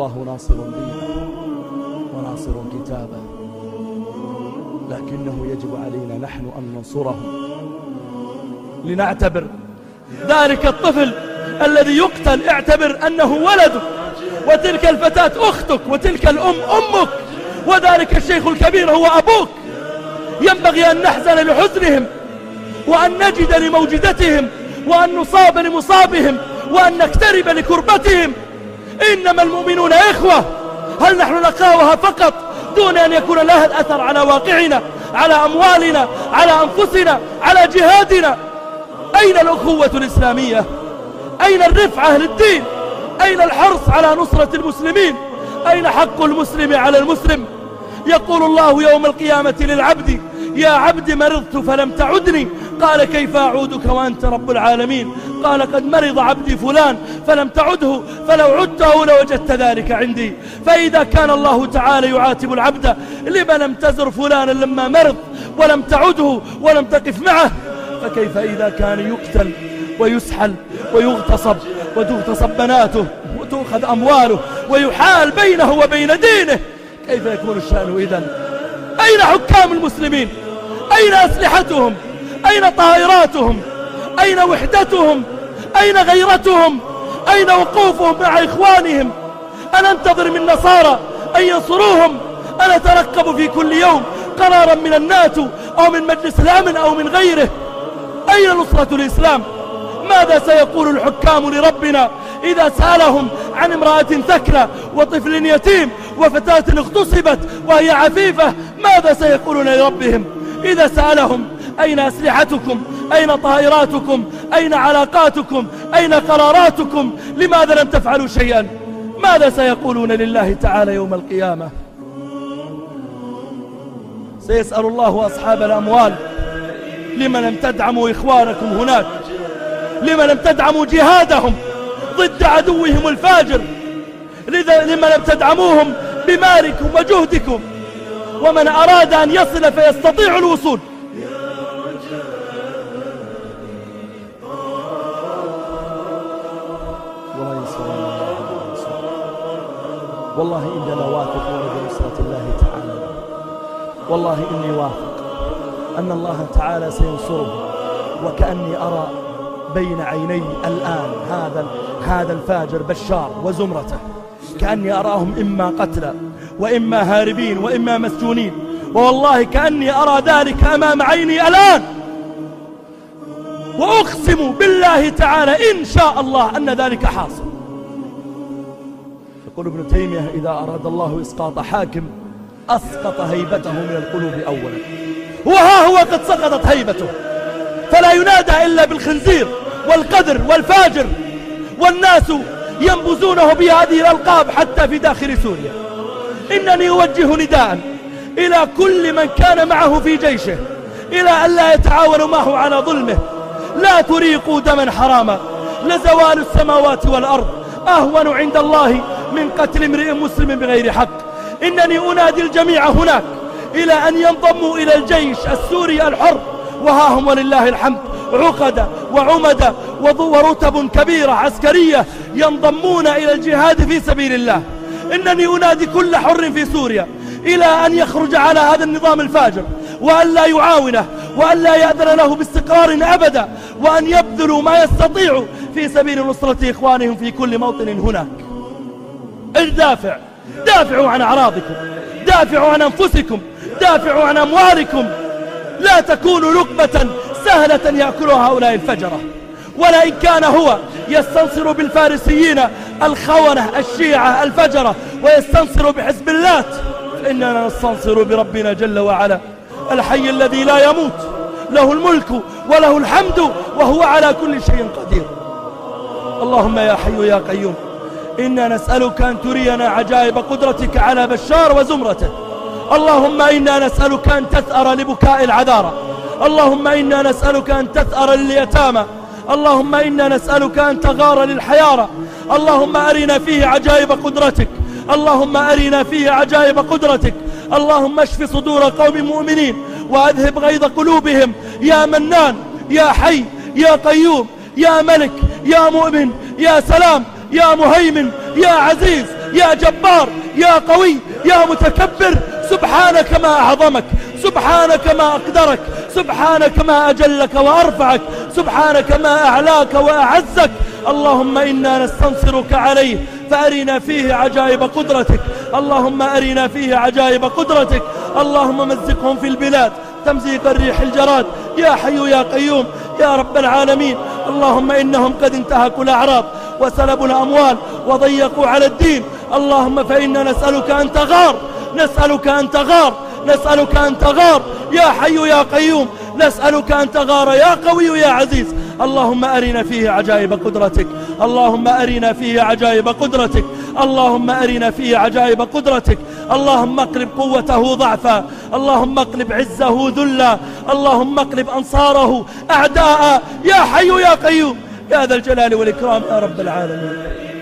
والله ناصر دينه وناصر كتابه، لكنه يجب علينا نحن أن ننصرهم. لنعتبر ذلك الطفل الذي يقتل اعتبر أنه ولدك، وتلك الفتاة أختك، وتلك الأم أمك، وذلك الشيخ الكبير هو أبوك. ينبغي أن نحزن لحزنهم، وأن نجد لموجدتهم، وأن نصاب لمصابهم، وأن نقترب لكربتهم. إنما المؤمنون إخوة. هل نحن نقاوها فقط دون أن يكون لها الأثر على واقعنا، على أموالنا، على أنفسنا، على جهادنا؟ أين الأخوة الإسلامية؟ أين الرفعة للدين؟ أين الحرص على نصرة المسلمين؟ أين حق المسلم على المسلم؟ يقول الله يوم القيامة للعبد: يا عبد مرضت فلم تعدني، قال كيف أعودك وأنت رب العالمين؟ قال قد مرض عبدي فلان فلم تعده، فلو عدته لوجدت ذلك عندي. فإذا كان الله تعالى يعاتب العبد: لما لم تزر فلانا لما مرض ولم تعده ولم تقف معه؟ فكيف إذا كان يقتل ويسحل ويغتصب وتغتصب بناته وتؤخذ أمواله ويحال بينه وبين دينه؟ كيف يكون الشأن إذن؟ أين حكام المسلمين؟ أين أسلحتهم؟ أين طائراتهم؟ أين وحدتهم؟ أين غيرتهم؟ أين وقوفهم مع إخوانهم؟ أنا أنتظر من نصارى أن ينصروهم؟ أنا أترقب في كل يوم قرارا من الناتو أو من مجلس الأمن أو من غيره. أين نصرة الإسلام؟ ماذا سيقول الحكام لربنا إذا سألهم عن امرأة ثكلى وطفل يتيم وفتاة اغتصبت وهي عفيفة؟ ماذا سيقولون لربهم إذا سألهم أين أسلحتكم؟ أين طائراتكم؟ أين علاقاتكم؟ أين قراراتكم؟ لماذا لم تفعلوا شيئا؟ ماذا سيقولون لله تعالى يوم القيامة؟ سيسأل الله أصحاب الأموال: لما لم تدعموا إخوانكم هناك؟ لما لم تدعموا جهادهم ضد عدوهم الفاجر؟ لما لم تدعموهم بمالكم وجهدكم؟ ومن أراد أن يصل فيستطيع الوصول. والله إننا واثقون بنصرة الله تعالى. والله إني واثق أن الله تعالى سينصره، وكأني أرى بين عيني الآن هذا الفاجر بشار وزمرته، كأني أراهم إما قتلى وإما هاربين وإما مسجونين، والله كأني أرى ذلك أمام عيني الآن. وأقسم بالله تعالى إن شاء الله أن ذلك حاصل. يقول ابن تيمية: إذا أراد الله إسقاط حاكم أسقط هيبته من القلوب أولا. وها هو قد سقطت هيبته، فلا ينادى إلا بالخنزير والقذر والفاجر، والناس ينبذونه بهذه الألقاب حتى في داخل سوريا. إنني أوجه نداء إلى كل من كان معه في جيشه إلى أن لا يتعاونوا معه على ظلمه. لا تريقوا دما حراما، لزوال السماوات والأرض أهون عند الله من قتل امرئ مسلم بغير حق. إنني أنادي الجميع هناك إلى أن ينضموا إلى الجيش السوري الحر، وها هم ولله الحمد عقد وعمد ورتب كبيرة عسكرية ينضمون إلى الجهاد في سبيل الله. إنني أنادي كل حر في سوريا إلى أن يخرج على هذا النظام الفاجر، وأن لا يعاونه، وأن لا يأذن له باستقرار أبدا، وأن يبذلوا ما يستطيعوا في سبيل نصرة إخوانهم في كل موطن هناك. دافعوا عن أعراضكم، دافعوا عن أنفسكم، دافعوا عن أموالكم. لا تكونوا لقمة سهلة يأكلها هؤلاء الفجرة. ولئن كان هو يستنصر بالفارسيين الخونة الشيعة الفجرة ويستنصر بحزب اللات، فإننا نستنصر بربنا جل وعلا الحي الذي لا يموت، له الملك وله الحمد وهو على كل شيء قدير. اللهم يا حي يا قيوم، إنا نسألك أن ترينا عجائب قدرتك على بشار وزمرته. اللهم إنا نسألك أن تثأر لبكاء العذارى. اللهم إنا نسألك أن تثأر لليتامى. اللهم إنا نسألك أن تغار للحيارى. اللهم أرنا فيه عجائب قدرتك. اللهم أرنا فيه عجائب قدرتك. اللهم اشف صدور قوم مؤمنين وأذهب غيظ قلوبهم. يا منان، يا حي، يا قيوم، يا ملك، يا مؤمن، يا سلام، يا مهيمن، يا عزيز، يا جبار يا قوي يا متكبر، سبحانك ما أعظمك، سبحانك ما أقدرك، سبحانك ما أجلك وأرفعك، سبحانك ما أعلاك وأعزك. اللهم إنا نستنصرك عليه فأرنا فيه عجائب قدرتك، اللهم أرنا فيه عجائب قدرتك. اللهم مزقهم في البلاد تمزيق الريح الجراد، يا حي يا قيوم يا رب العالمين. اللهم إنهم قد انتهكوا الأعراض وسلبوا الأموال وضيقوا على الدين، اللهم فإنا نسألك أن تغار، نسألك أن تغار، نسألك أن تغار يا حي يا قيوم، نسألك أن تغار يا قوي يا عزيز. اللهم أرنا فيه عجائب قدرتك، اللهم أرنا فيه عجائب قدرتك، اللهم أرنا فيه عجائب قدرتك. اللهم اقلب قوته ضعفا، اللهم اقلب عزه ذلا، اللهم اقلب أنصاره أعداء، يا حي يا قيوم يا ذا الجلال والإكرام يا رب العالمين.